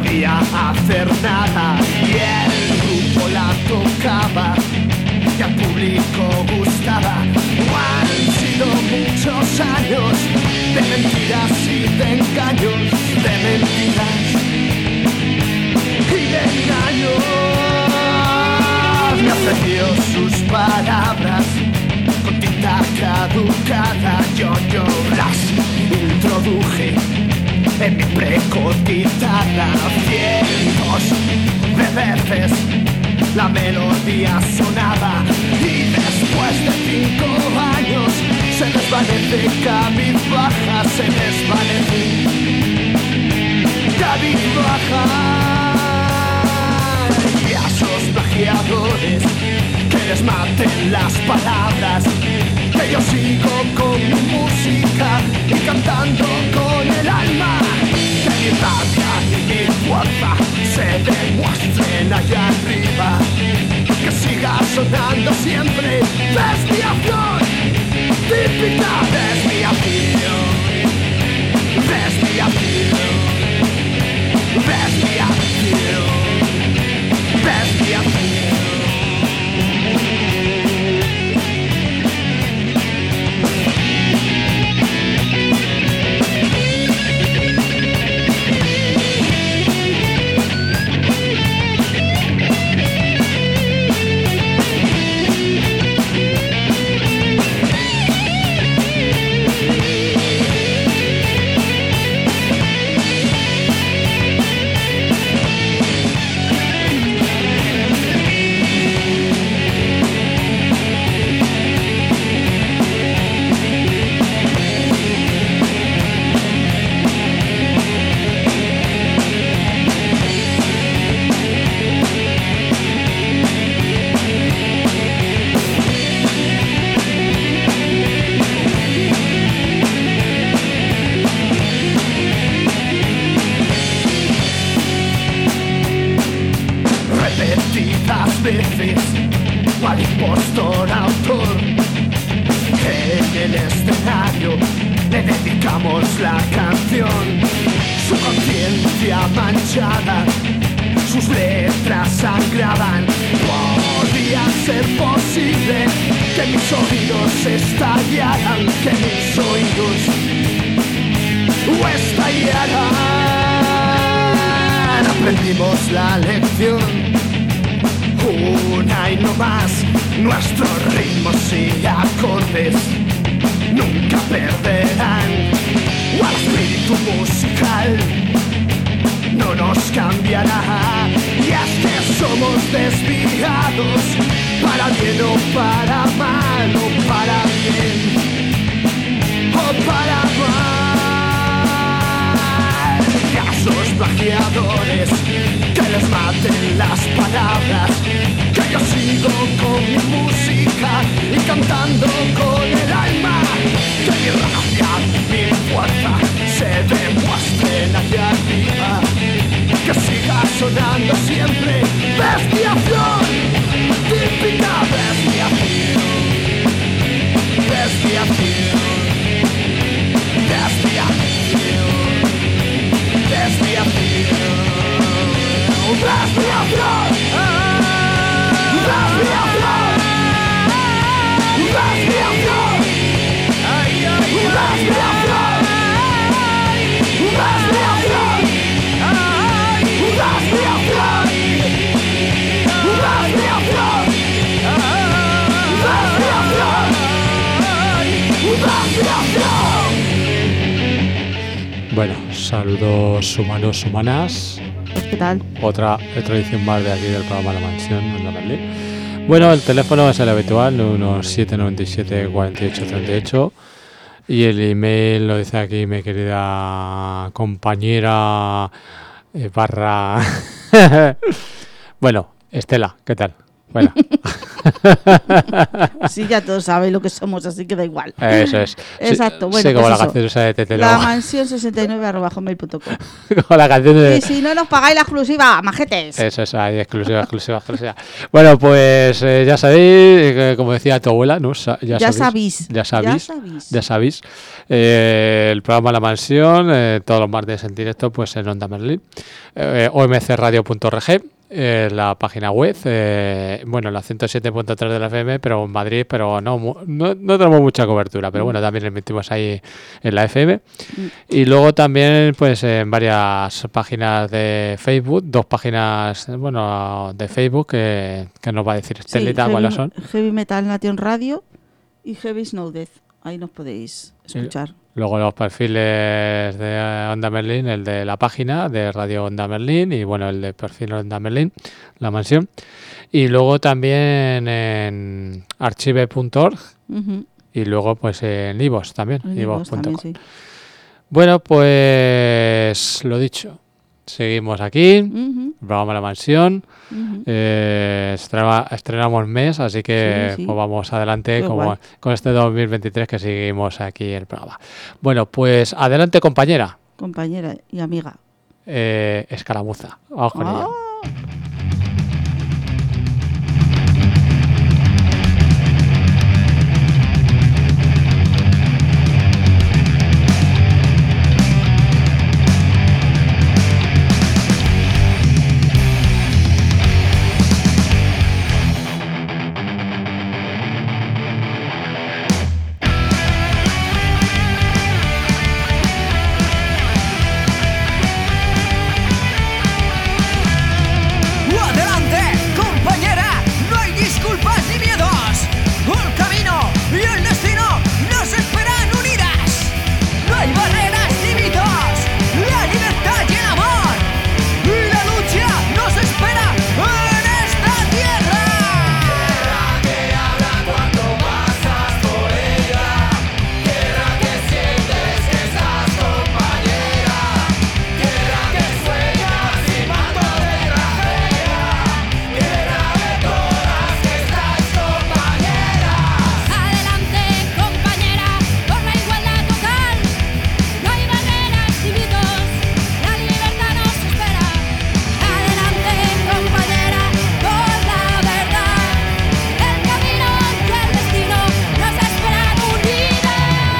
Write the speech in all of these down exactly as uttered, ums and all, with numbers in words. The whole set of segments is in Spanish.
podía hacer nada y el grupo la tocaba y al público gustaba. Han sido muchos años de mentiras y de engaños, de mentiras y de engaños. Me aprendió sus palabras con tinta caducada. Yo, yo las introduje en mi precotizada. Cientos de veces la melodía sonaba y después de cinco años se desvanece cabizbaja, se desvanece cabizbaja. Y a esos plagiadores que les maten las palabras, que yo sigo con mi música y cantando con el alma, que mi rabia y mi fuerza se demuestren allá arriba, que siga sonando siempre desviación, típica desviación, desviación, desviación, desviación. Veces, cual impostor autor, en el escenario le dedicamos la canción. Su conciencia manchada, sus letras sangraban. Podía ser posible que mis oídos estallaran, que mis oídos estallaran. Aprendimos la lección, una y no más, nuestros ritmos y acordes nunca perderán. O al espíritu musical no nos cambiará. Y es que somos desviados, para bien o para mal, o para bien o para mal. Y a esos plagiadores que les maten las palabras, que yo sigo con mi música y cantando con el alma, que mi rabia y mi fuerza se demuestren allá arriba, que siga sonando siempre desviación, típica desviación, desviación, desviación, desviación. Desviación, desviación, desviación, ay, ay, desviación, desviación, ay, desviación, desviación, desviación, desviación. Bueno, saludos humanos, humanas. ¿Qué tal? Otra, otra edición más de aquí del programa La Mansión en la Berlín. Bueno, el teléfono es el habitual, uno siete nueve siete cuatro ocho tres ocho, y el email lo dice aquí mi querida compañera eh, barra... Bueno, Estela, ¿qué tal? Bueno. Sí, ya todos saben lo que somos, así que da igual. Eso es. Exacto, Sí, bueno, sí, como pues la eso. canción esa de Tetelo. La mansión sesenta y nueve arroba hotmail punto com. Como la canción de... Y si no nos pagáis la exclusiva, majetes. Eso es, ahí, exclusiva, exclusiva, exclusiva. Bueno, pues eh, ya sabéis, eh, como decía tu abuela, ¿no? Sa- ya, Ya sabéis, sabéis, ya sabéis, ya sabéis. ya sabéis. Eh, el programa La Mansión, eh, todos los martes en directo, pues en Onda Merlín, eh, o m c radio punto org, eh, la página web, eh, bueno, la ciento siete punto tres de la F M, pero en Madrid, pero no, mu- no, no tenemos mucha cobertura, pero bueno, también emitimos ahí en la F M. Y luego también, pues en varias páginas de Facebook, dos páginas, bueno, de Facebook, que, que nos va a decir Sí, Estelita Heavy, cuáles son. Heavy Metal Nation Radio y Heavy Snow Death. Ahí nos podéis escuchar. Luego los perfiles de Onda Merlín, el de la página de Radio Onda Merlín y bueno, el de perfil Onda Merlín, La Mansión. Y luego también en archive punto org Ujú. y luego pues en iVoox también, En iVoox iVoox punto com. también, sí. Bueno, pues lo dicho, seguimos aquí, Ujú, el programa La Mansión. ujú. Eh, estrena- estrenamos mes, así que Sí, sí. pues vamos adelante Qué como, guay. con este dos mil veintitrés que seguimos aquí el programa. Bueno, pues adelante compañera, Compañera y amiga. eh, escaramuza. Vamos con ella. Ah. Adelante, compañera, no hay disculpas ni miedos. El camino y el destino nos esperan unidas. No hay barreras ni mitos, la libertad y el amor. Y la lucha nos espera en esta tierra. Tierra que habla cuando pasas por ella. Tierra que sientes que estás compañera. Tierra que sueñas sin mantos de tragedia. Tierra de todas que estáis compañeras. Adelante, compañera, por la igualdad total. No hay barreras ni mitos, la libertad nos espera. Adelante, compañera, por la verdad. El camino y el destino nos esperan unidas.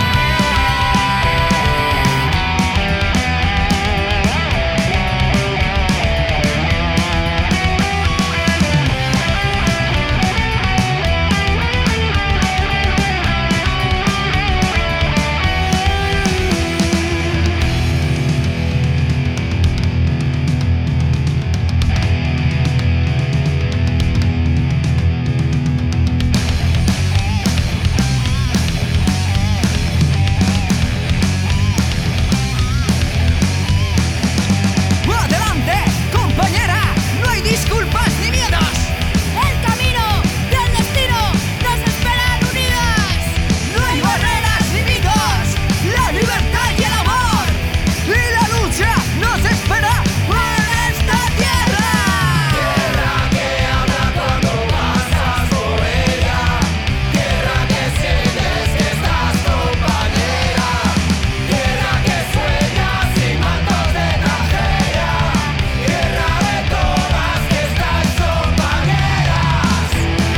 Adelante, compañera, no hay disculpas ni miedos. El camino y el destino nos esperan unidas. No hay barreras ni mitos, la libertad y el amor. Y la lucha nos espera en esta tierra. Tierra que habla cuando pasas por ella. Tierra que sientes que estás compañera. Tierra que sueñas sin mantos de tragedia. Tierra de todas que estáis compañeras.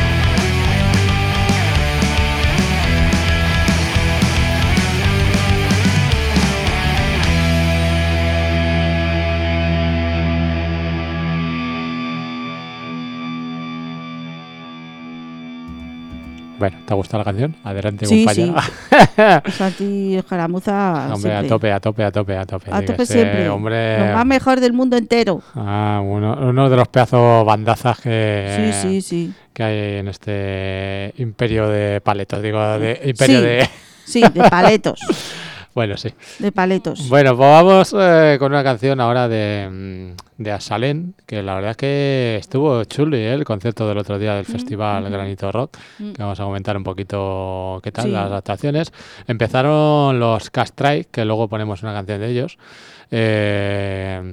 Bueno, ¿te ha gustado la canción? Adelante Sí, compañera. Santi Escaramuza Hombre, a siempre. tope, a tope, a tope, a tope. A Tiene que tope ser, siempre. Hombre, Lo más mejor del mundo entero. ah, uno, uno de los pedazos bandazas que, Sí, sí, sí. que hay en este imperio de paletos, digo, de imperio Sí. de... Sí, de paletos. Bueno, sí. De paletos. Bueno, pues vamos eh, con una canción ahora de, mm, de Asalén, que la verdad es que estuvo chulo ¿eh? El concierto del otro día del festival ujú. Granito Rock, Mm. que vamos a comentar un poquito qué tal Sí. las actuaciones. Empezaron los Castray, que luego ponemos una canción de ellos, eh,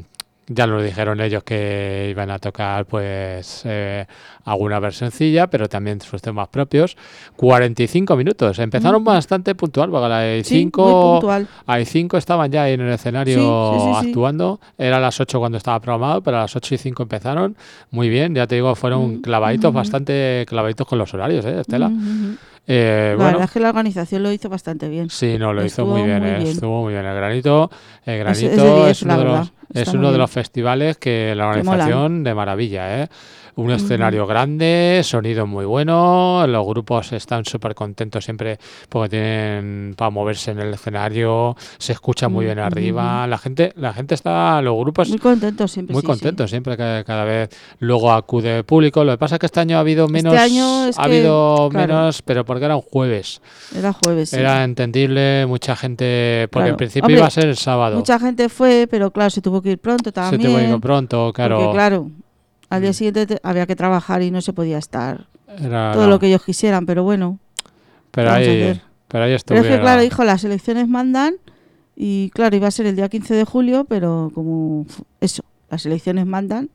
Ya nos dijeron ellos que iban a tocar pues eh, alguna versioncilla, pero también sus temas propios. cuarenta y cinco minutos. Empezaron Ujú. bastante puntual, porque a las Sí, muy cinco, puntual. a las cinco estaban ya en el escenario Sí, sí, sí, sí. actuando. Era a las ocho cuando estaba programado, pero a las ocho y cinco empezaron. Muy bien, ya te digo, fueron Mm, clavaditos, ujú. bastante clavaditos con los horarios, ¿eh, Estela? Ujú, ujú. Eh, La bueno, verdad es que la organización lo hizo bastante bien. sí, no, lo hizo Estuvo muy bien, muy eh, bien. estuvo muy bien. El Granito, el Es, Granito es de diez, es uno la de verdad. los, es Está uno muy de bien. los festivales que la Que molan. organización de maravilla, ¿eh? Un Ujú. escenario grande, sonido muy bueno, los grupos están súper contentos siempre porque tienen para moverse en el escenario, se escucha muy Mm, bien ujú, arriba, ujú. la gente, la gente está, los grupos Muy contentos siempre, muy sí, sí. contentos siempre que cada vez luego acude público. Lo que pasa es que este año ha habido menos, Este año es ha que, habido claro, menos, pero porque era un jueves. era jueves, sí. Era entendible, mucha gente, porque en Claro. principio Hombre, iba a ser el sábado. mucha gente fue, pero claro, se tuvo que ir pronto Se te voy también. pronto, Porque claro. claro, al día Mm. siguiente te- había que trabajar y no se podía estar Era, todo no. lo que ellos quisieran, pero bueno, ¿qué Pero vamos a ahí, hacer? pero ahí Pero es que claro, estuvieron. hijo, las elecciones mandan y claro, iba a ser el día quince de julio, pero como f- eso, las elecciones mandan,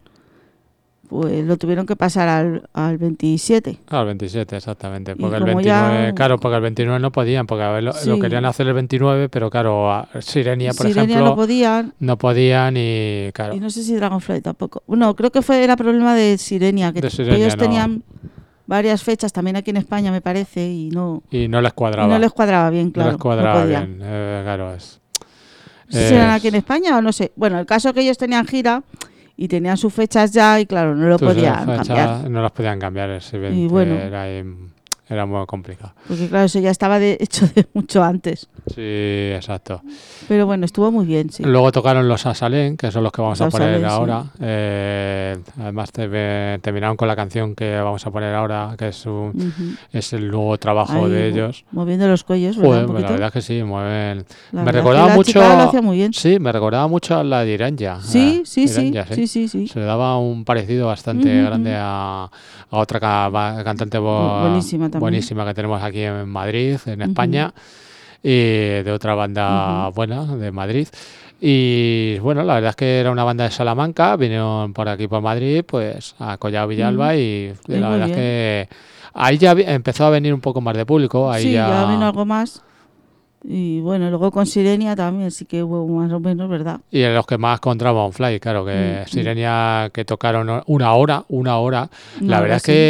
pues lo tuvieron que pasar al, al veintisiete. Ah, el veintisiete, exactamente. Y Porque el como veintinueve, ya- claro, porque el veintinueve no podían, porque a ver, lo, lo Sí. querían hacer el veintinueve, pero claro, a- Sirenia, por Sirenia ejemplo, no podían no podían y claro, y no sé si Dragonfly tampoco. Bueno, creo que fue era problema de Sirenia, que de t- Sirenia ellos no, tenían varias fechas también aquí en España, me parece, y no y no les y cuadraba. no les cuadraba bien, No claro, les cuadraba no podían. bien, eh, claro, es. No sé si eran es- aquí en España o no sé. Bueno, el caso es que ellos tenían gira y tenían sus fechas ya y claro, no lo tus podían fechas cambiar. no las podían cambiar, es evidente, Y bueno. era, im- era muy complicado. Porque claro, eso ya estaba de hecho de mucho antes. Sí, exacto. Pero bueno, estuvo muy bien, sí. Luego tocaron los Asalén, que son los que vamos Los a poner Asalén, sí. ahora. Eh, además te- terminaron con la canción que vamos a poner ahora, que es, un- Ujú. es el nuevo trabajo Ahí, de mo- ellos. moviendo los cuellos, ¿verdad? Joder, Un la poquito. verdad es que sí, mueven. La me verdad recordaba que la mucho. chica lo hacía muy bien. Sí, me recordaba mucho a la de Iranja. Sí, a sí, sí, Iranja, sí, sí, sí. Se le daba un parecido bastante Ujú, grande ujú. a, a otra ca- ba- cantante bo- Bu- buenísima también. buenísima que tenemos aquí en Madrid, en Ujú. España, y de otra banda Ujú. buena de Madrid. Y bueno, la verdad es que era una banda de Salamanca, vinieron por aquí por Madrid, pues a Collado Villalba, Ujú. y Y la muy verdad es bien. que ahí ya vi- empezó a venir un poco más de público, ahí Sí, ya, ya vino algo más. Y bueno, luego con Sirenia también sí que hubo más o menos, ¿verdad? y en los que más con Dragonfly, claro, que Mm, mm. Sirenia que tocaron una hora, una hora, Una la hora, verdad es sí. que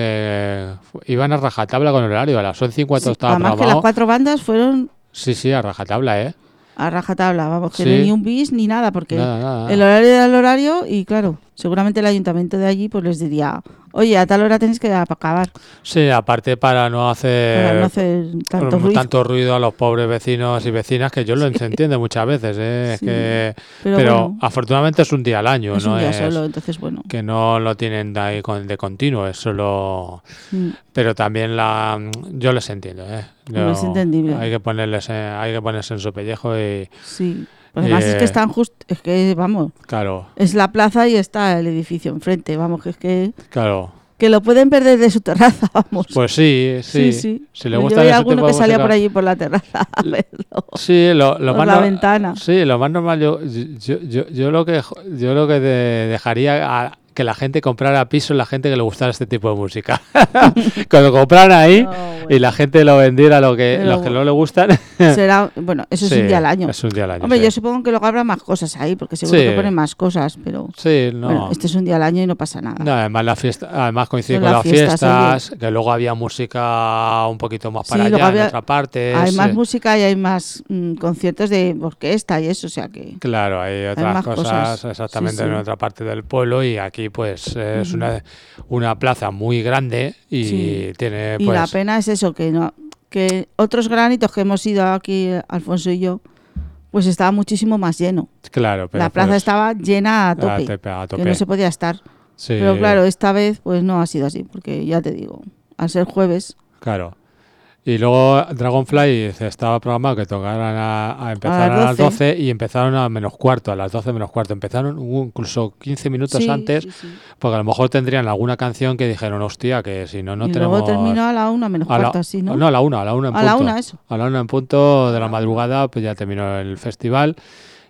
eh, fu- iban a rajatabla con el horario, a las once y cuatro Sí, estaba además que las programado. cuatro bandas fueron Sí, sí, a rajatabla, ¿eh? a rajatabla, vamos, que Sí. no ni un bis ni nada, porque Nada, nada, nada. el horario era el horario y claro, seguramente el ayuntamiento de allí pues les diría, oye, a tal hora tenéis que acabar Sí, aparte para no hacer, para no hacer tanto mm, ruido. tanto ruido a los pobres vecinos y vecinas, que yo lo Sí. entiendo muchas veces, ¿eh? Es Sí. que, Pero, pero bueno, afortunadamente es un día al año, es no un día es solo, entonces bueno. que no lo tienen de ahí con- de continuo, es solo... mm, Pero también la, yo les entiendo, ¿eh? Hombre, es Yo- entendible. Hay que ponerles, eh, hay que ponerse en su pellejo y, Sí. Pues además es Eh, que están justo, es que vamos, claro, es la plaza y está el edificio enfrente, vamos, que es que, claro. que lo pueden perder de su terraza, vamos. Pues sí, sí. sí, sí. Si le Yo gusta veía ese alguno tipo que de salía música- por allí por la terraza a verlo. Sí, lo, lo Por más la no- ventana. Sí, lo más normal yo, yo, yo, yo lo que yo lo que de- dejaría a que la gente comprara piso, la gente que le gustara este tipo de música. Cuando compraran ahí No, y bueno. la gente lo vendiera lo que Pero los que bueno. no le gustan. Será, bueno, eso es Sí, un día al año. Es un día al año. Hombre, sí. yo supongo que luego habrá más cosas ahí, porque seguro Sí. que ponen más cosas, pero Sí, no. bueno, este es un día al año y no pasa nada. No, además la fiesta, además coincide Son con las las fiestas, fiestas, que luego había música un poquito más Sí, para luego allá, había- en otra parte. Hay es, más eh, música y hay más mm, conciertos de orquesta y eso, o sea que... Claro, hay otras más cosas, cosas. exactamente Sí, sí. en otra parte del pueblo, y aquí pues eh, es Ujú. una, una plaza muy grande y Sí. tiene Y pues la pena es eso, que no que otros granitos que hemos ido aquí, Alfonso y yo, pues estaba muchísimo más lleno. claro, pero La plaza pues, estaba llena a a tope, tope, a que tope. no se podía estar. Sí, Pero claro, esta vez pues no ha sido así, porque ya te digo, al ser jueves, claro. Y luego Dragonfly se estaba programado que tocaran a, a empezar a las las doce. doce y empezaron a menos cuarto, a las doce menos cuarto. Empezaron uh, incluso quince minutos sí, antes, sí, sí. porque a lo mejor tendrían alguna canción que dijeron, hostia, que si no, no y tenemos... luego terminó a la una menos a la- cuarto, así, ¿no? a la una, a la una en a punto. la una, eso. A la una en punto de la madrugada, pues ya terminó el festival.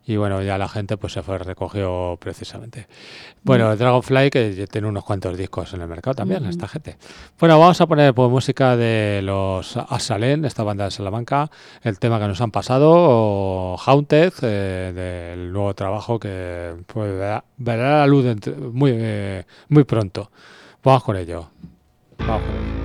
y bueno, ya la gente pues se fue recogió precisamente. Bueno, Dragonfly, que tiene unos cuantos discos en el mercado también, Ujú. esta gente. Bueno, vamos a poner pues, música de los Asalén, esta banda de Salamanca, el tema que nos han pasado, o Haunted, eh, del nuevo trabajo que pues, verá, verá la luz dentro- muy, eh, muy pronto. Vamos con ello. Vamos con ello.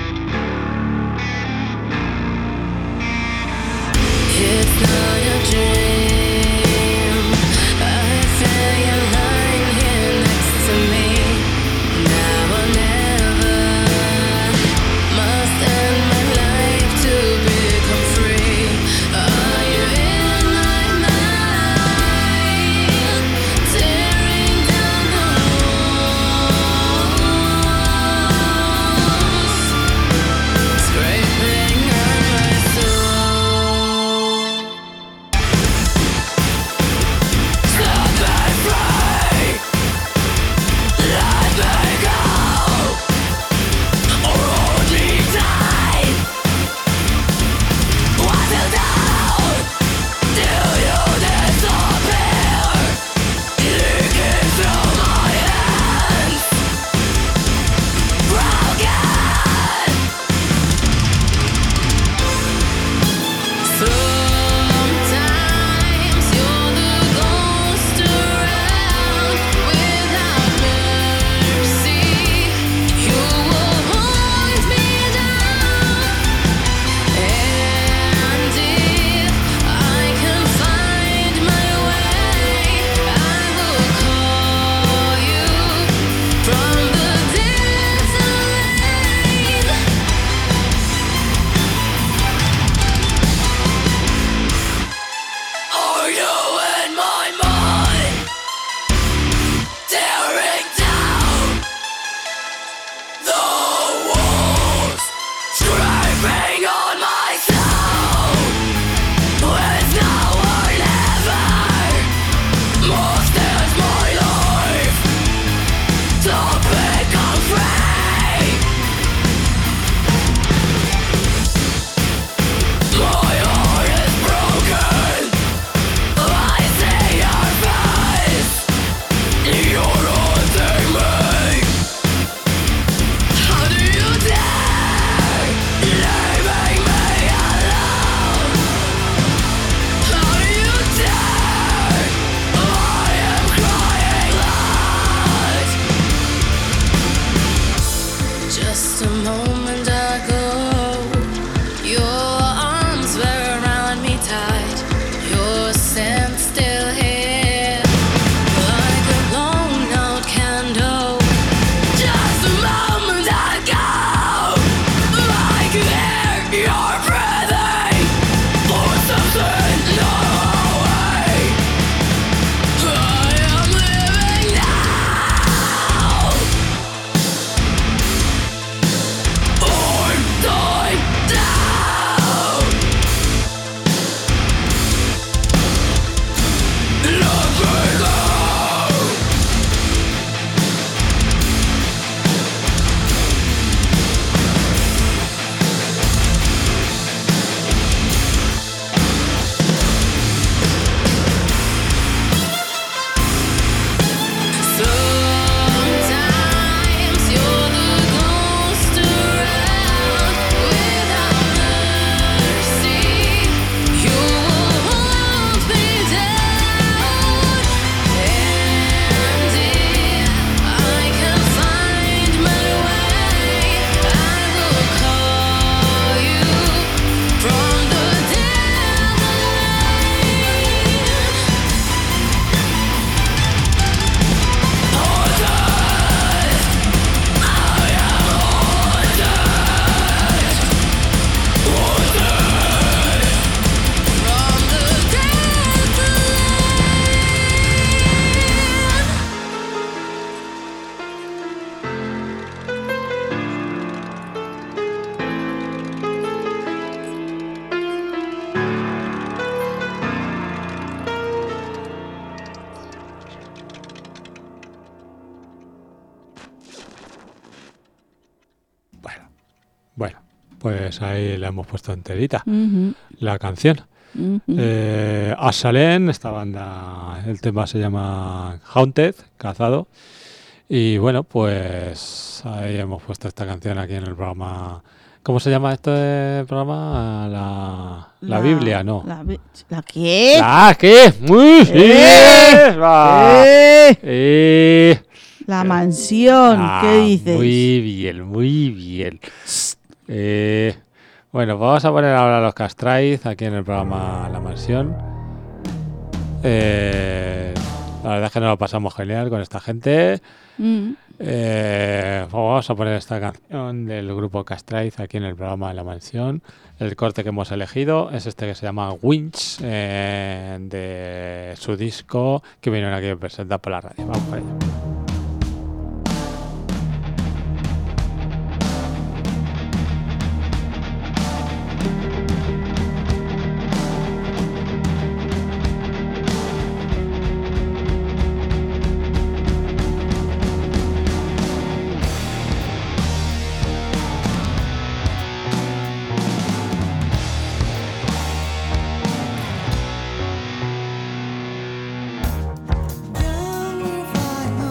It's not a dream. pues ahí la hemos puesto enterita, Ujú, la canción. ujú. Eh, Ashalen, esta banda, el tema se llama Haunted, Cazado. Y bueno, pues ahí hemos puesto esta canción aquí en el programa. ¿Cómo se llama este programa? La, la Biblia, ¿no? La, bi- ¿la qué? ¿La qué? ¡Muy ¡Eh! va! ¡Eh! Eh. La mansión, Ah, ¿qué dices? Muy bien, muy bien. Eh, bueno, pues vamos a poner ahora los Castraiz aquí en el programa La Mansión. Eh, la verdad es que nos lo pasamos genial con esta gente. Mm. Eh, vamos a poner esta canción del grupo Castraiz aquí en el programa de La Mansión. El corte que hemos elegido es este que se llama Winch, eh, de su disco que vinieron aquí a presentar por la radio. Vamos para ello. Down your fight.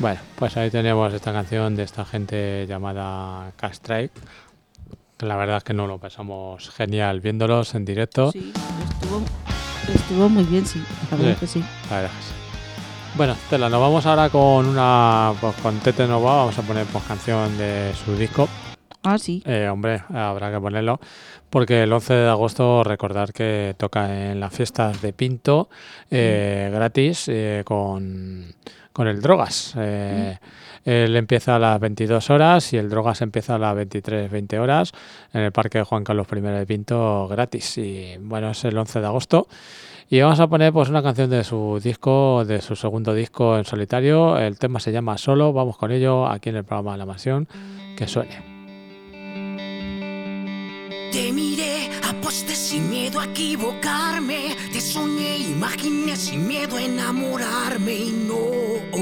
Bueno, pues ahí tenemos esta canción de esta gente llamada K-Strike. La verdad es que no lo pasamos genial viéndolos en directo. Sí, estuvo, estuvo muy bien, sí. La verdad Sí. que sí. La verdad que sí. Bueno, Tela, nos vamos ahora con una, pues con Tete Nova, vamos a poner pues canción de su disco. Ah, sí. Eh, hombre, habrá que ponerlo, porque el once de agosto recordar que toca en las fiestas de Pinto, eh, gratis, eh, con, con el Drogas. Eh, Él empieza a las veintidós horas y el Drogas empieza a las veintitrés veinte horas en el Parque Juan Carlos primero de Pinto, gratis. Y bueno, es el once de agosto. Y vamos a poner pues una canción de su disco, de su segundo disco en solitario. El tema se llama Solo. Vamos con ello aquí en el programa La Mansión. Que suene. Te miré, aposté sin miedo a equivocarme. Te soñé, imaginé sin miedo a enamorarme. Y no,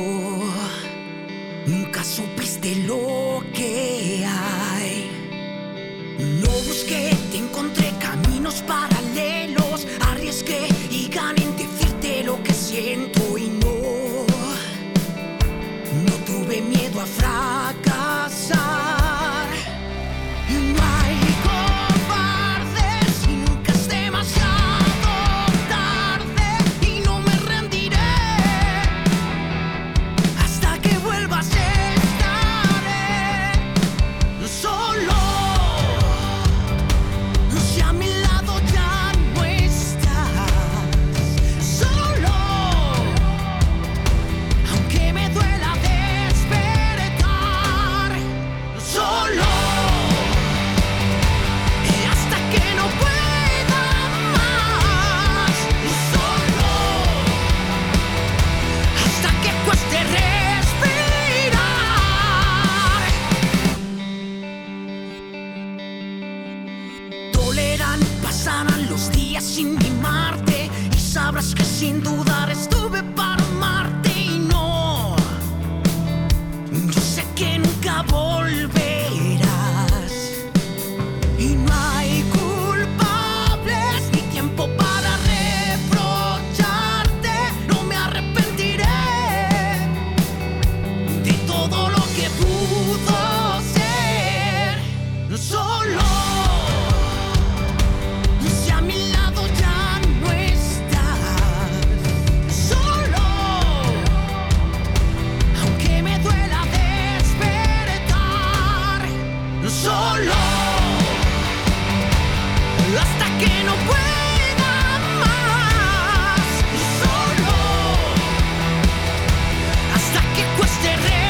nunca supiste lo que hay. No busqué, te encontré caminos paralelos. Arriesgué y gané en decirte lo que siento. Y no, no tuve miedo a fracasar. No hay cobardes y nunca es demasiado tarde. Y no me rendiré hasta que vuelvas, estaré solo. Si a mi lado ya no estás, solo, aunque me duela despertar, solo, y hasta que no pueda más, solo, hasta que cueste respirar. Toleran, pasarán los días sin mimarte y sabrás que sin dudar estuve para amarte. Y no, yo sé que nunca volverás. Y no hay culpables ni tiempo para reprocharte. No me arrepentiré de todo lo que pudo ser. Solo, si a mi lado ya no estás, solo, aunque me duela despertar, solo, hasta que no pueda más, solo, hasta que cueste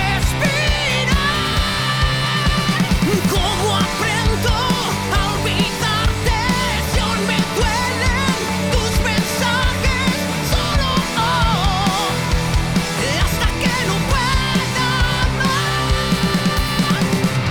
respirar. ¿Cómo aprendo a olvidarte si aún me duelen tus mensajes? Solo, hasta que no pueda más.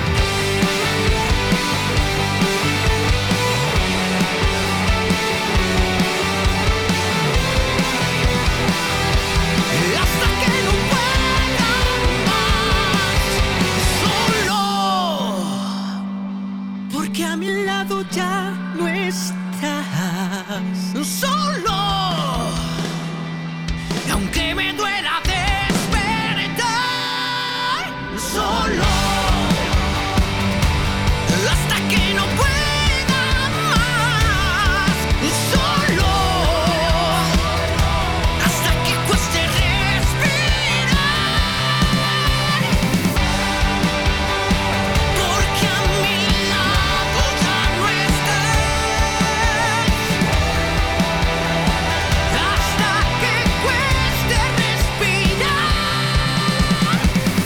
Hasta que no pueda más, solo, porque a mi lado ya no estás, solo, y aunque me duela despertar, solo, hasta que no pueda más, solo, hasta que cueste respirar, porque a mi lado ya no estás, hasta que cueste respirar.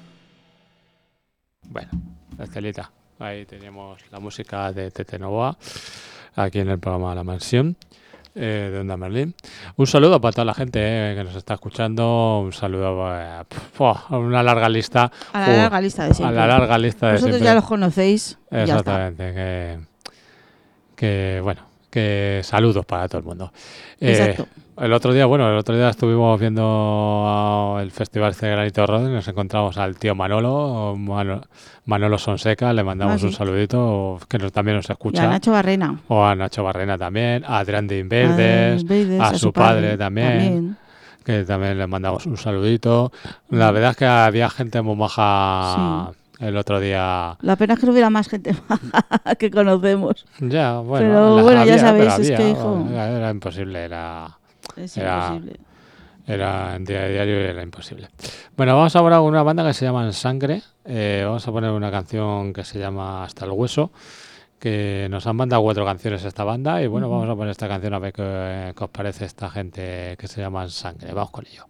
Bueno, Estelita, ahí tenemos la música de Tete Nova, aquí en el programa La Mansión, eh, de Onda Merlín. Un saludo para toda la gente eh, que nos está escuchando, un saludo eh, pf, a una larga lista. A la Uh, larga lista de A siempre. la larga lista de Vosotros siempre. ya los conocéis. y ya está. Exactamente, que, que bueno, que saludos para todo el mundo. Eh, Exacto. el otro día, bueno, el otro día estuvimos viendo el festival este de Granito Rock y nos encontramos al tío Manolo, Mano- Manolo Sonseca, le mandamos Ah, sí. un saludito, que nos- también nos Y a escucha. Nacho Barrena. O a Nacho Barrena también, a Adrián de a Inverders, Invaders, a su padre también. que también les mandamos un saludito. La verdad es que había gente muy maja el otro día. La pena es que no hubiera más gente maja que conocemos. Ya, bueno, Pero las bueno, ya había, sabéis, pero es había, que, hijo, era, era imposible, era, es era, imposible. era en día a diario y era imposible. Bueno, vamos ahora con una banda que se llama Sangre. Eh, vamos a poner una canción que se llama Hasta el Hueso, que nos han mandado cuatro canciones esta banda y bueno, Ujú. vamos a poner esta canción a ver qué, qué os parece esta gente que se llama Sangre. Vamos con ello.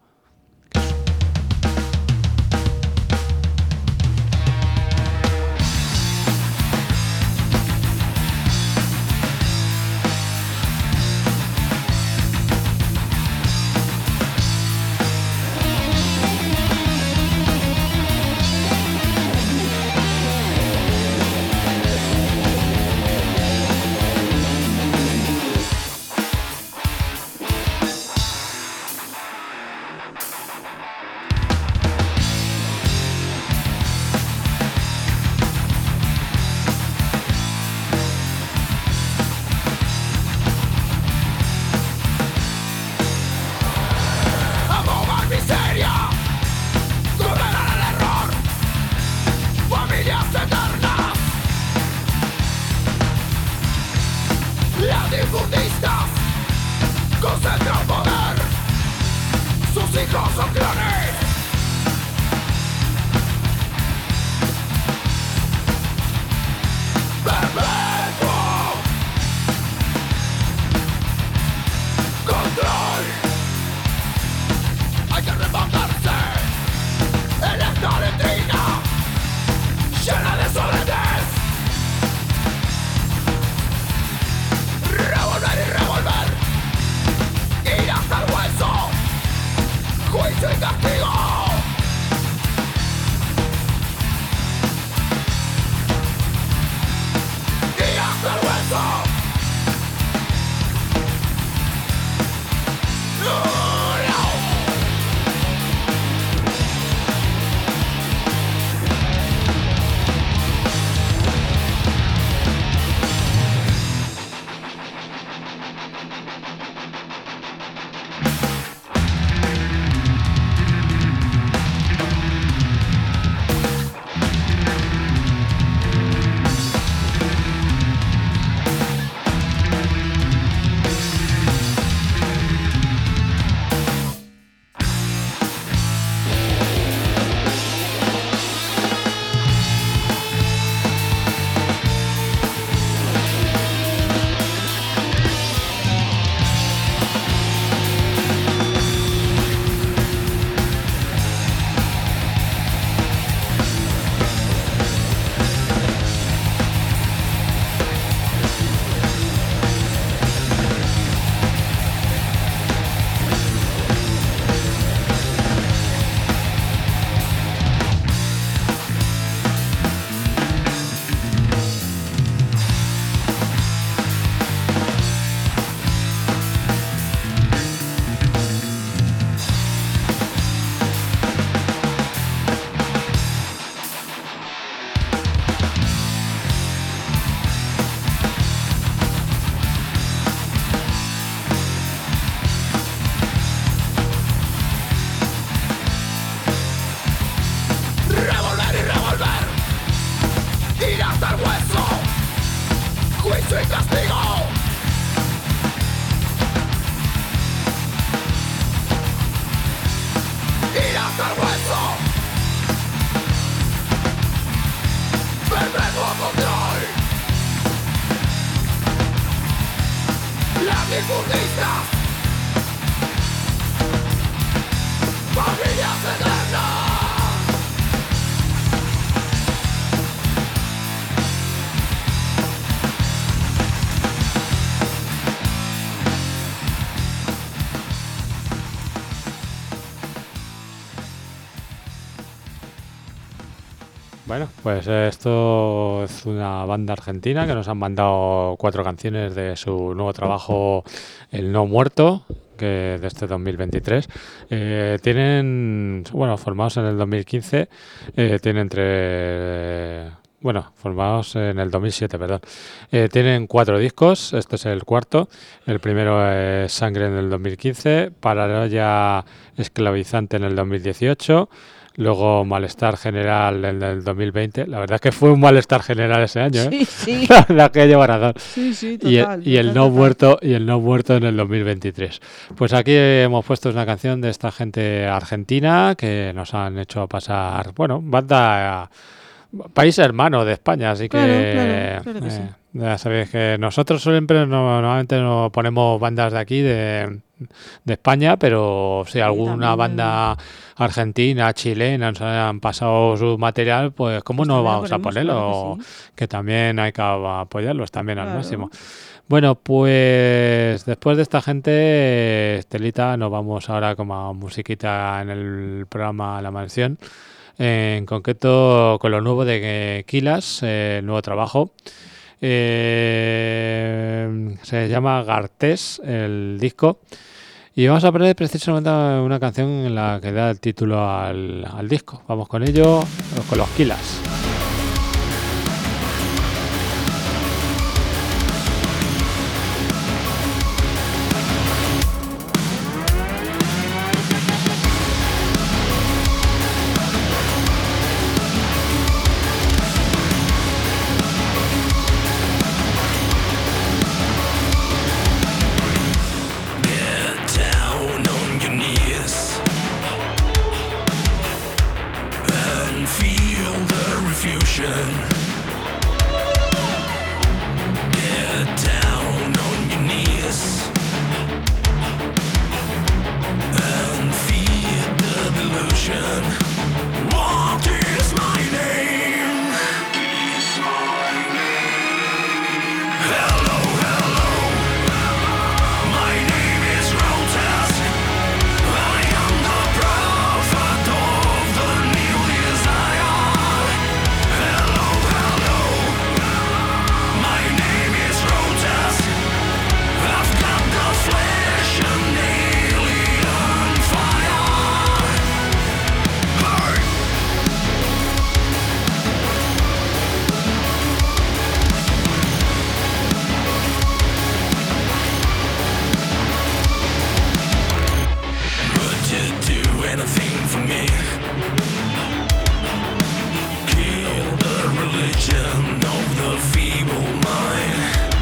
Abogar miseria, tolerar el error, familias eternas, latifundistas, concentran poder, sus hijos son clones. Perpetuo control. Hay que remontarse en esta letrina llena de soledad. Revolver y revolver, ir hasta el hueso, juicio y castigo. Ir hasta el hueso. No, no. Revolver y revolver, ir hasta el hueso, juicio y castigo. Ir hasta el hueso, perpetuo control. Latifundistas, familias eternas. Bueno, pues esto es una banda argentina que nos han mandado cuatro canciones de su nuevo trabajo El No Muerto, que de este dos mil veintitrés. Eh, tienen, bueno, formados en el dos mil quince, eh, tienen entre Bueno, formados en el dos mil siete, perdón. Eh, tienen cuatro discos, este es el cuarto. El primero es Sangre en el dos mil quince, Paranoia Esclavizante en el dos mil dieciocho, luego Malestar General en el dos mil veinte. La verdad es que fue un malestar general ese año, ¿eh? Sí, sí. La verdad que lleva razón. Sí, sí, Y el, total. y el total, no total. muerto y el no muerto en el dos mil veintitrés. Pues aquí hemos puesto una canción de esta gente argentina que nos han hecho pasar, bueno, banda, país hermano de España, así Claro, que, claro, claro que sí. eh, ya sabéis que nosotros siempre no- normalmente no ponemos bandas de aquí de, de España, pero si alguna también, banda argentina, chilena nos han pasado su material, pues cómo Pues no también lo vamos a ponemos, ponerlo, claro que sí. que también hay que apoyarlos también al Claro. máximo. Bueno, pues después de esta gente, Estelita, nos vamos ahora como a musiquita en el programa La Mansión, en concreto con lo nuevo de Kilas, eh, el nuevo trabajo. Eh, se llama Gartés el disco. Y vamos a poner precisamente una canción en la que da el título al, al disco. Vamos con ello, con los Kilas. Down on your knees and feel the refusion. Get down on your knees and feed the delusion. What is my name? Hello, hello. My name is Rotas. I am the prophet of the new desire. Hello, hello. My name is Rotas. I've got the flesh and alien fire. Hey! Would you do anything for me? Kill the religion of the feeble mind.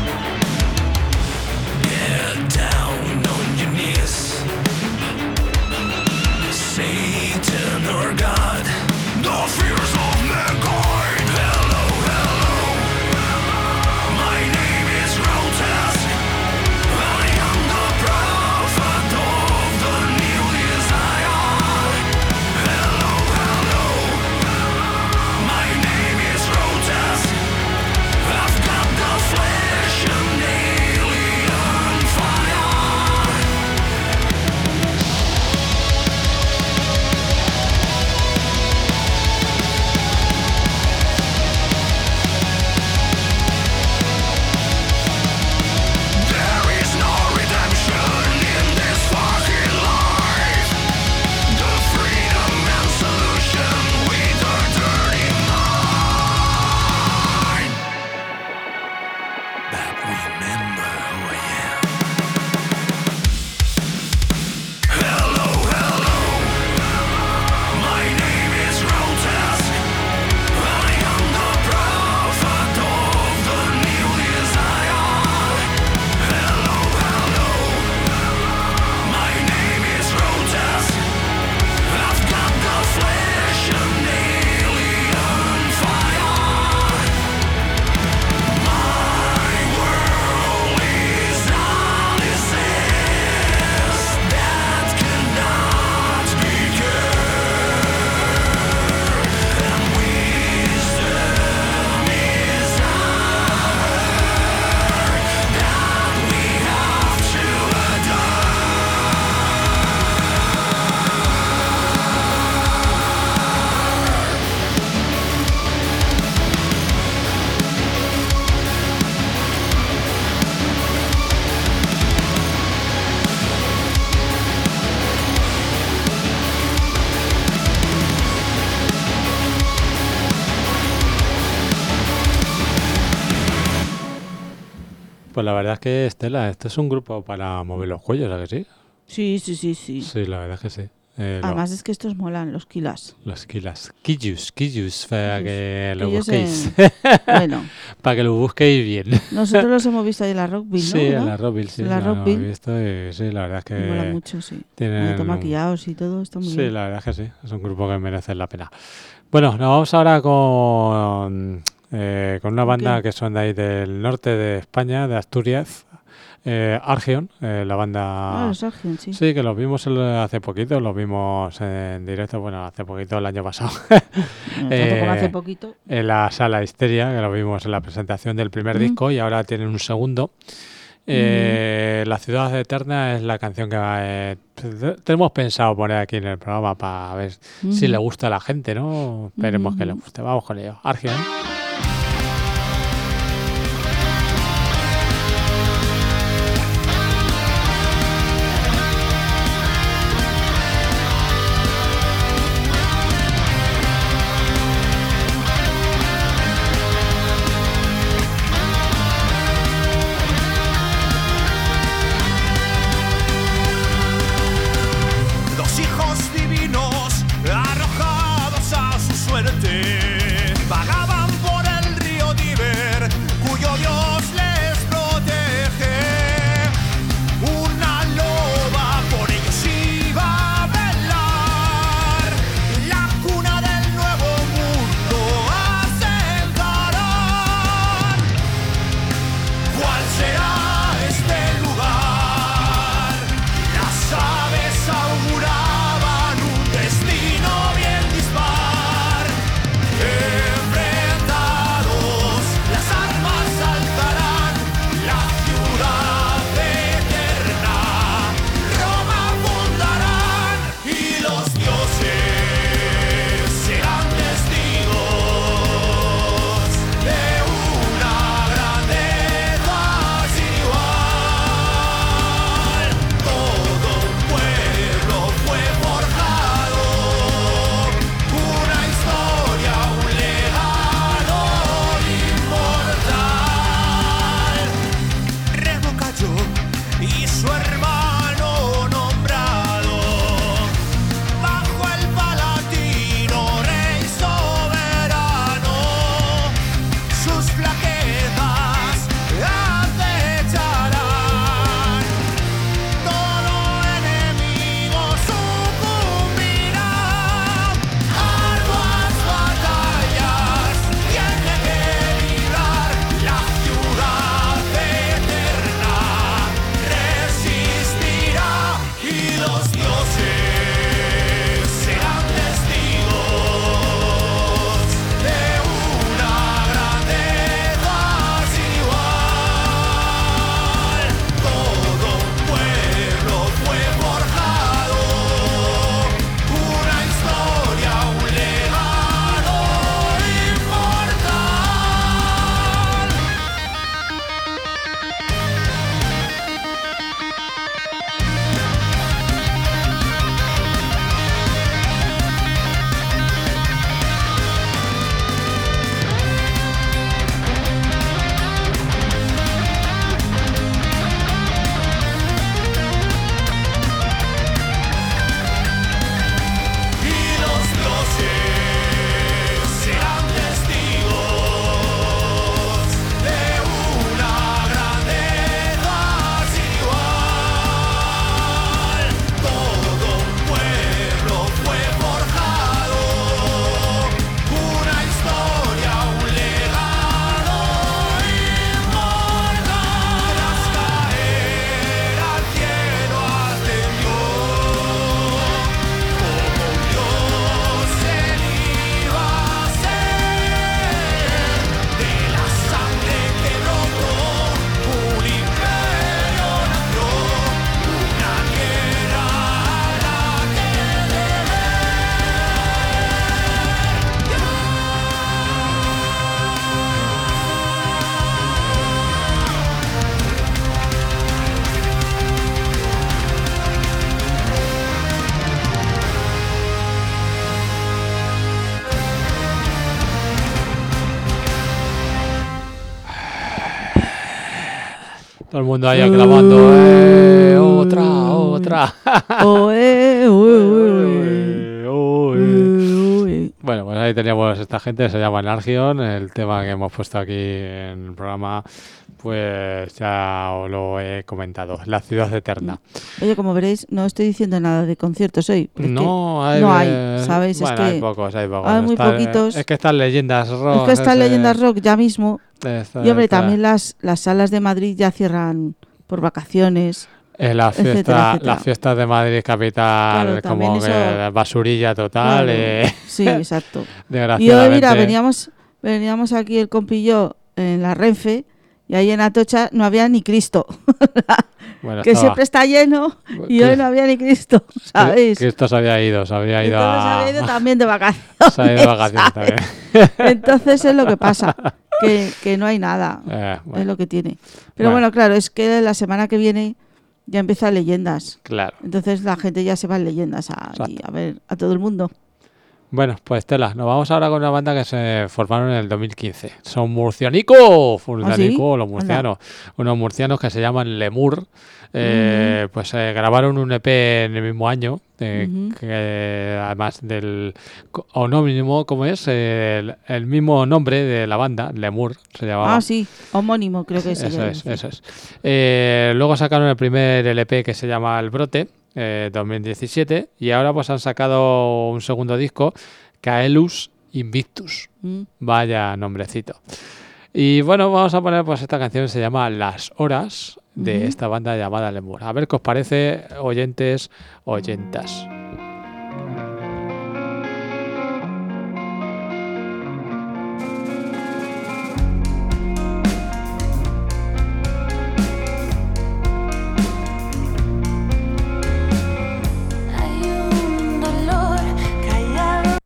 Get down on your knees. Satan or God, the fears of mankind. Hello, hello. My name is Rotas. I am the prophet of the new desire. Hello, hello. My name is Rotas. I've got the flesh and alien fire. Pues la verdad es que, Estela, este es un grupo para mover los cuellos, ¿a que sí? Sí, sí, sí, sí. Sí, la verdad es que sí. Eh, lo- Además es que estos molan, los kilas. los Kilas. Quillus, Quillus, para que lo Ellos busquéis. en- Bueno, Para que lo busquéis bien. nosotros los hemos visto ahí en la Rockville, ¿no? Sí, en ¿Verdad? la Rockville, sí. En la lo hemos Rockville. visto y sí, la verdad es que... Mola mucho, sí. tienen- Están maquillados y todo, está muy Sí, bien. la verdad es que sí. Es un grupo que merece la pena. Bueno, nos vamos ahora con, eh, con una ¿Con banda qué? que son de ahí del norte de España, de Asturias. Eh, Argion, eh, la banda... Ah, los Argent, sí. Sí, que los vimos el- hace poquito, los vimos en directo, bueno, hace poquito, el año pasado, Bueno, tanto como eh, hace poquito. en la sala Histeria, que lo vimos en la presentación del primer Mm. disco y ahora tienen un segundo. Eh, La ciudad eterna es la canción que eh, te- tenemos pensado poner aquí en el programa para ver si Ujú. le gusta a la gente, ¿no? Esperemos que le Ujú. guste. Vamos con ello. Argion. Dos hijos divinos arrojados a su suerte vagaban por Todo el mundo ahí aclamando. ¡Eh! ¡Otra! ¡Otra! Oe, oe, Oe, oe, oe. oe. Bueno, pues ahí teníamos esta gente, se llama Nargion. El tema que hemos puesto aquí en el programa, pues ya os lo he comentado. La ciudad eterna. Oye, como veréis, no estoy diciendo nada de conciertos hoy. pero es que No hay, no hay, eh, ¿sabéis? Bueno, es que hay pocos, hay pocos. hay muy Está- poquitos. Es que están leyendas rock. es que estas ese- leyendas rock ya mismo. esta- Y hombre, esta- también las, las salas de Madrid ya cierran por vacaciones. eh, la fiesta, etcétera, etcétera. las fiestas de Madrid capital, Claro, también como que eso- basurilla total. Claro. eh, Sí, exacto. Y hoy, desgraciadamente. mira, veníamos, veníamos aquí el compillo en la Renfe y ahí en Atocha no había ni Cristo. Bueno, que estaba- siempre está lleno y que- hoy no había ni Cristo, ¿sabéis? Que esto se había ido, se había ido Entonces a. había ido también de vacaciones. Se ha ido de vacaciones también. Entonces es lo que pasa, que, que no hay nada, Eh, bueno, es lo que tiene. Pero Bueno. bueno, claro, es que la semana que viene ya empiezan leyendas. claro. Entonces la gente ya se va en leyendas a, y a ver a todo el mundo. Bueno, pues Tela, nos vamos ahora con una banda que se formaron en el dos mil quince. Son murcianico, murcianico, los murcianos. Unos murcianos que se llaman Lemur. Eh, Pues eh, grabaron un E P en el mismo año, eh, Ujú. que además del co- homónimo, ¿cómo es? Eh, el, el mismo nombre de la banda, Lemur, se llamaba. Ah, sí, homónimo creo que sí. Eso ya es, lo eso es. Eh, luego sacaron el primer L P que se llama El Brote, eh, dos mil diecisiete, y ahora pues han sacado un segundo disco, Caelus Invictus. Mm. Vaya nombrecito. Y bueno, vamos a poner pues esta canción, se llama Las Horas, de Ujú. esta banda llamada Lemur. A ver qué os parece, oyentes, oyentas. Hay un dolor callado.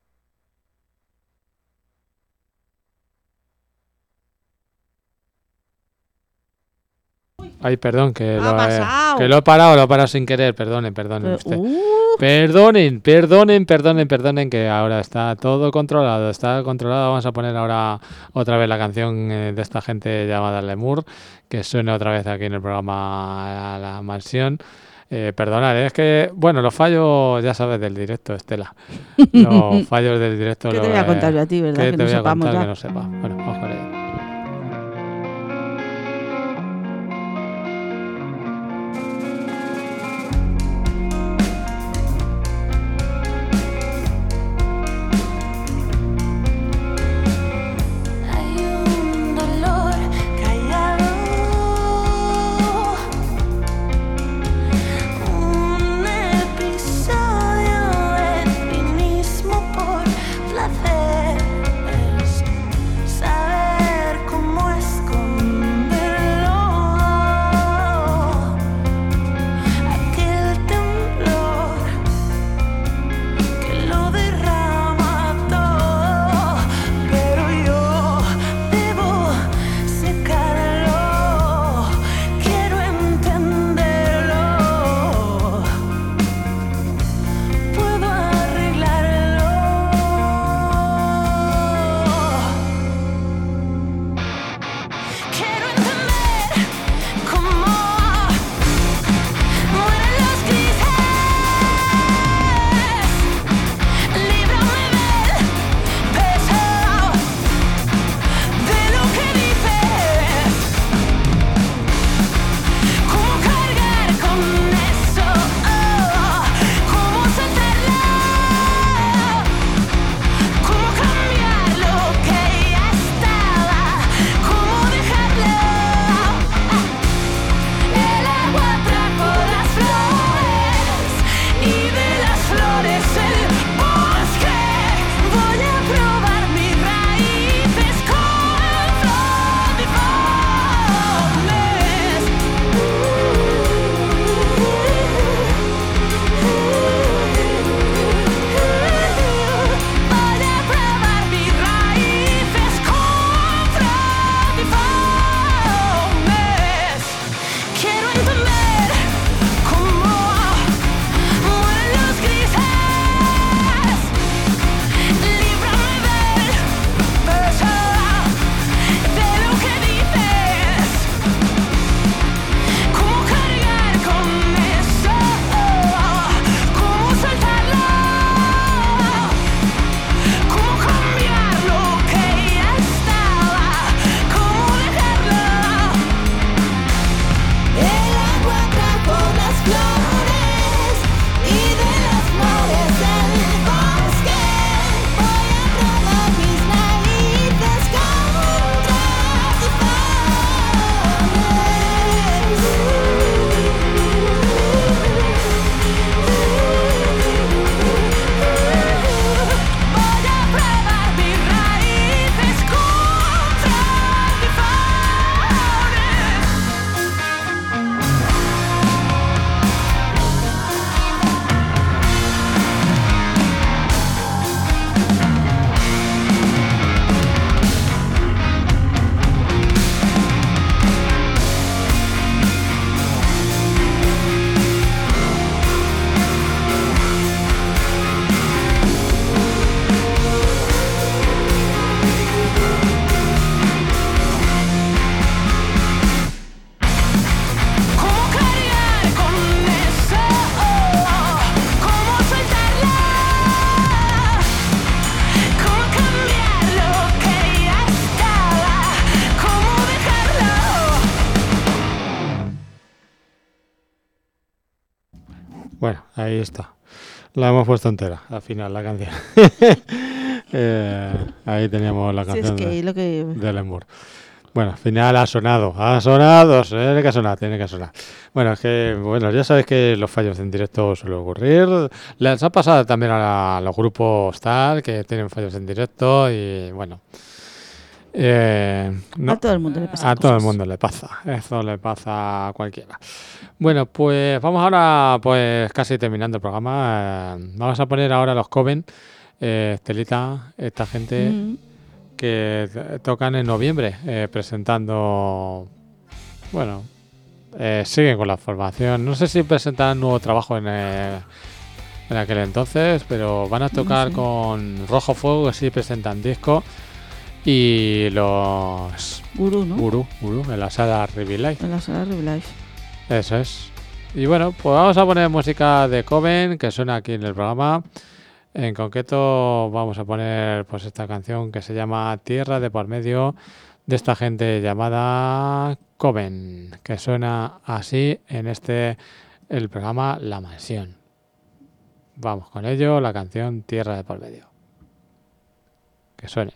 Ay, perdón, que Ha lo, he, pasado. que lo he parado, lo he parado sin querer, perdonen, perdonen Pero, usted. uh, Perdonen, perdonen, perdonen, perdonen, que ahora está todo controlado, está controlado. Vamos a poner ahora otra vez la canción eh, de esta gente llamada Lemur, que suene otra vez aquí en el programa a la mansión. Eh, perdonad, es que, bueno, los fallos, ya sabes, del directo, Estela. Los fallos del directo. ¿Qué lo, te voy a eh, contar yo a ti, verdad? ¿qué Que te no voy a sepamos contar ya. que no sepa? Bueno, vamos con ello. Hay un dolor callado, un episodio de finismo por placer. Saber ahí está. La hemos puesto entera, al final, la canción. eh, ahí teníamos la Sí, es canción que de, lo que... de Lemur. Bueno, al final ha sonado, ha sonado, tiene que sonar, tiene que sonar. Bueno, es que, bueno, ya sabéis que los fallos en directo suelen ocurrir. Les ha pasado también a, la- a los grupos tal, que tienen fallos en directo y, bueno... Eh, no, A todo el mundo le pasa a todo el cosas. mundo le pasa, eso le pasa a cualquiera. Bueno, pues vamos ahora, pues casi terminando el programa. eh, vamos a poner ahora los Coven, eh, Estelita, esta gente Mm, que t- tocan en noviembre, eh, presentando, bueno, eh, siguen con la formación. No sé si presentarán nuevo trabajo en, eh, en aquel entonces, pero van a tocar sé. con Rojo Fuego, sí presentan disco. Y los Gurú, ¿no? Gurú, Gurú, en la sala Ruby Life. En la sala Ruby Life. Eso es. Y bueno, pues vamos a poner música de Coven que suena aquí en el programa. En concreto vamos a poner pues esta canción que se llama Tierra de por medio, de esta gente llamada Coven, que suena así en este el programa La Mansión. Vamos con ello, la canción Tierra de por medio. Que suene.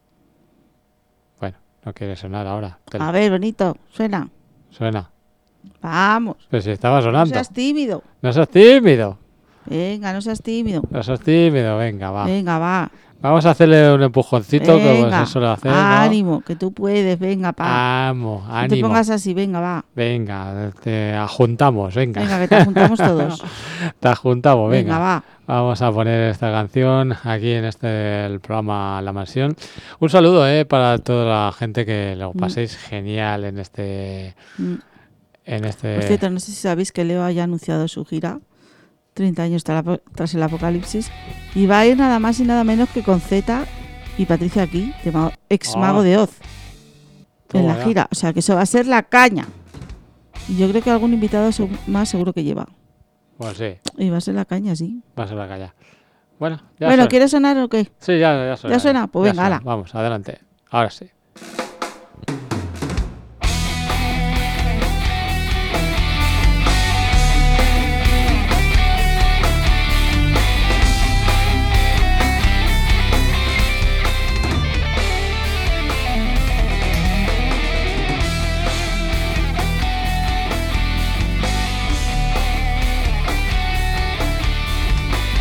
Bueno, no quiere sonar ahora. Tela. A ver, bonito, suena. Suena. Vamos. Pero si estaba No sonando. seas tímido. No seas tímido. Venga, no seas tímido. No seas tímido. Venga, va. Venga, va. Vamos a hacerle un empujoncito que Venga. pues, se suele hacer. ¿no? Ánimo, que tú puedes. Venga, pa. Vamos, No te ánimo. pongas así, venga, va. Venga, te ajuntamos, venga. Venga, que te juntamos todos. Te ajuntamos, venga. Venga, va. Vamos a poner esta canción aquí en este el programa La Mansión. Un saludo eh, para toda la gente que lo Mm. paséis genial en este Mm. en este Por cierto, no sé si sabéis que Leo haya anunciado su gira. treinta años tras, la- tras el apocalipsis. Y va a ir nada más y nada menos que con Z y Patricia aquí, de ma- ex mago Ah. de Oz. En Toma la ya. gira. O sea que eso va a ser la caña. Y yo creo que algún invitado seg- más seguro que lleva. Pues sí, Y va a ser la caña, sí. va a ser la calla. Bueno, ya Bueno, suena. ¿quieres sonar o qué? Sí, ya, ya suena. ¿Ya suena? Pues venga, suena. ala. Vamos, adelante. Ahora sí.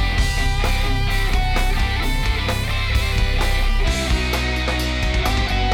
Tierra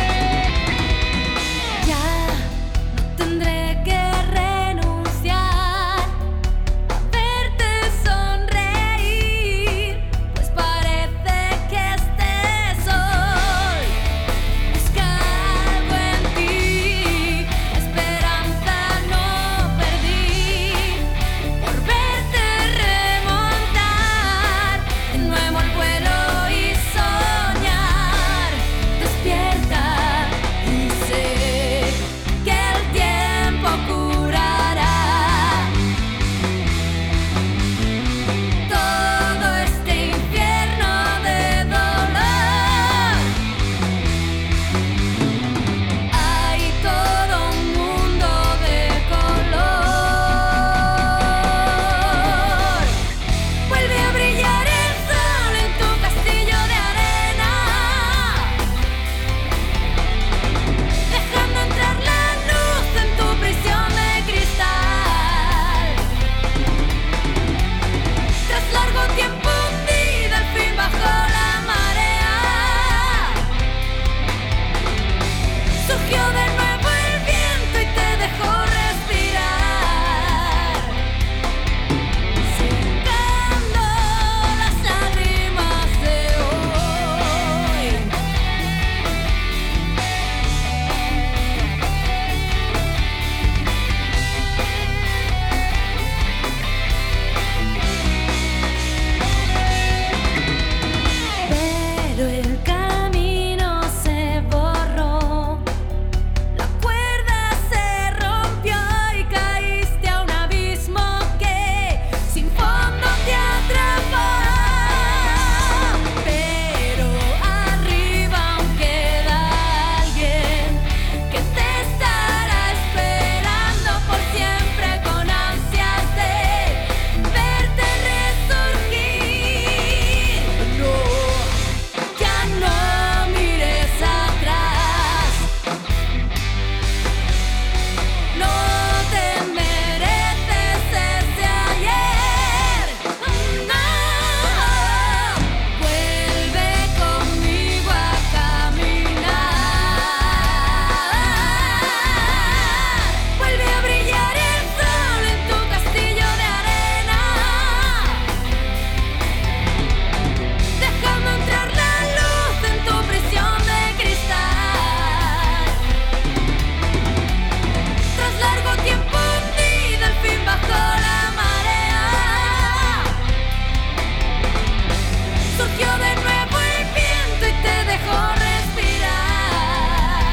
Surgió de nuevo el viento y te dejó respirar,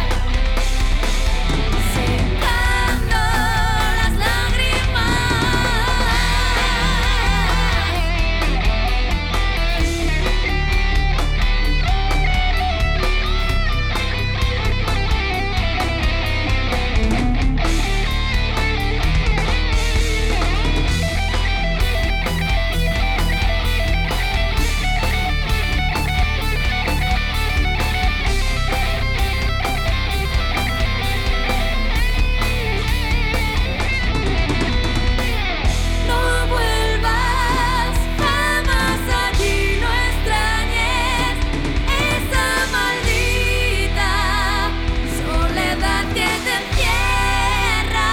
secando las lágrimas. No vuelvas jamás aquí, no extrañes esa maldita soledad que te encierra.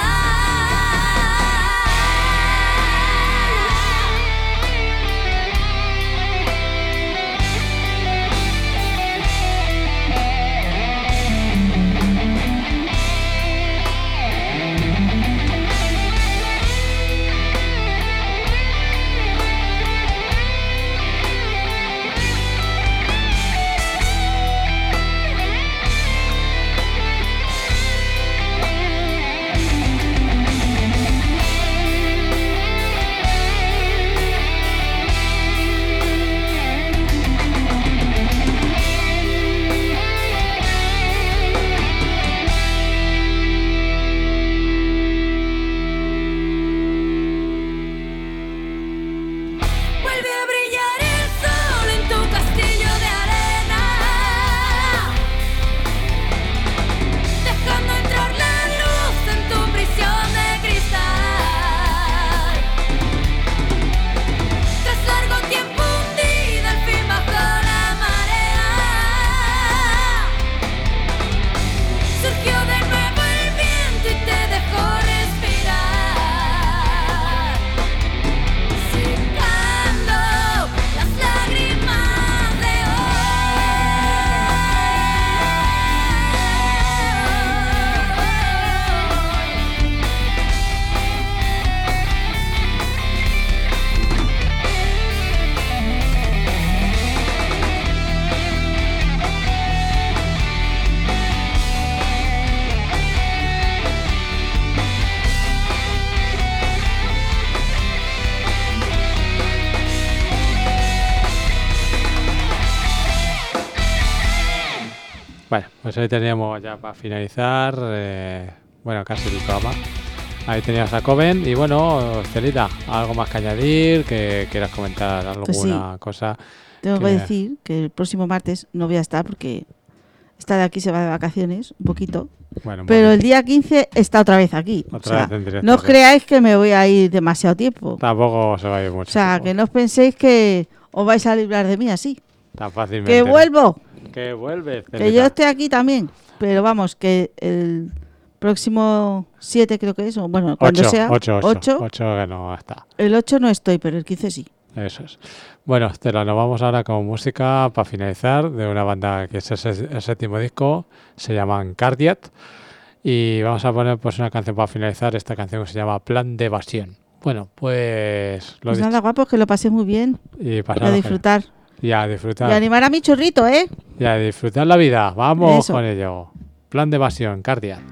Vuelve a brillar el sol en tu castillo de arena, dejando entrar la luz en tu prisión de cristal. Tras largo tiempo hundida al fin bajo la marea, surgió de nuevo el viento y te dejó respirar, secando las lágrimas de Bueno, pues ahí teníamos ya para finalizar, eh, bueno, casi el programa. Ahí tenías a Coven y bueno, Celita, algo más que añadir, que quieras comentar alguna Pues sí. cosa. Tengo que que- decir que el próximo martes no voy a estar porque esta de aquí se va de vacaciones un poquito. Bueno, Pero bueno, el día quince está otra vez aquí. Otra O sea, vez en directo, no os sí. creáis que me voy a ir demasiado tiempo. tampoco se va a ir mucho. O sea, tiempo. que no os penséis que os vais a librar de mí así. Tan fácilmente. Que ¿no? vuelvo, Que vuelve, que Celita. yo esté aquí también. Pero vamos, que el próximo siete creo que es, o bueno, cuando Ocho, sea, ocho, ocho, ocho, ocho que no está. el ocho no estoy, pero el quince sí. Eso es. Bueno, Estela, nos vamos ahora con música para finalizar de una banda que es el, sé- el séptimo disco, se llaman Cardiat. Y vamos a poner pues una canción para finalizar, esta canción que se llama Plan de Evasión. Bueno, pues lo Pues dicho. nada, guapos, que lo pasé muy bien. Y Y pasarlo a genial. disfrutar. Y a Y disfrutar. animar a mi churrito, ¿eh? Y a disfrutar la vida. Vamos Eso. con ello. Plan de Evasión, Cardiat.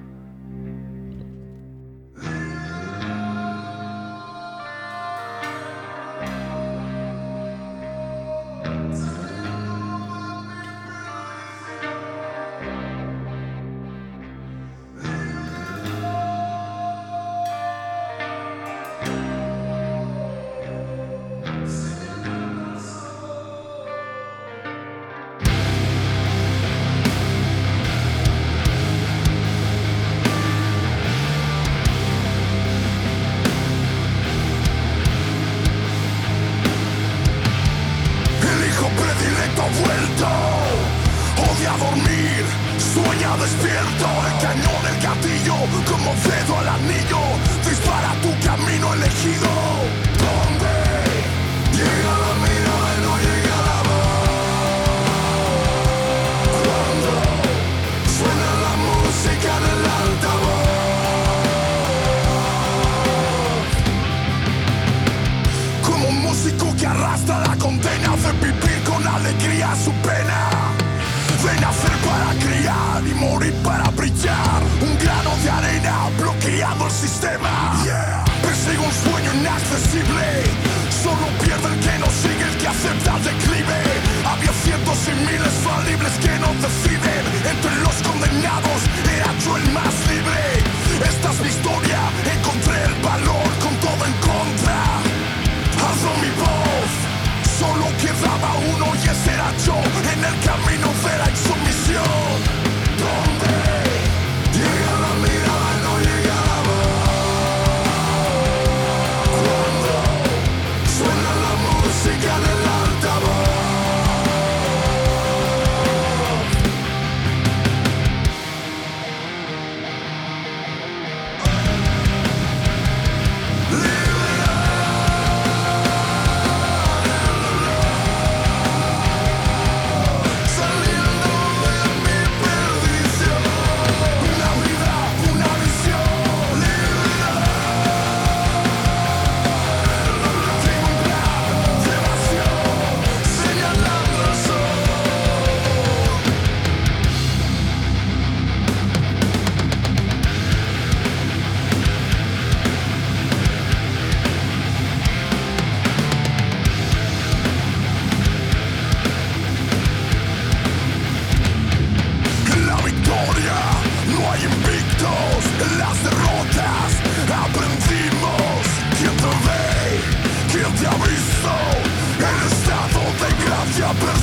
El hijo predilecto ha vuelto, odia dormir, sueña despierto. El cañón, el gatillo, como dedo al anillo, dispara tu camino elegido. ¿Dónde llega la mirada y no llega la voz? Cuando suena la música en el altavoz, como un músico que arrastra la condena, hace pipí estrecho en el camino de la insumisión, donde llega la mirada y no llega la voz, cuando suena la música del altavoz. Aprendimos, ¿quién te ha visto? El estado de gracia.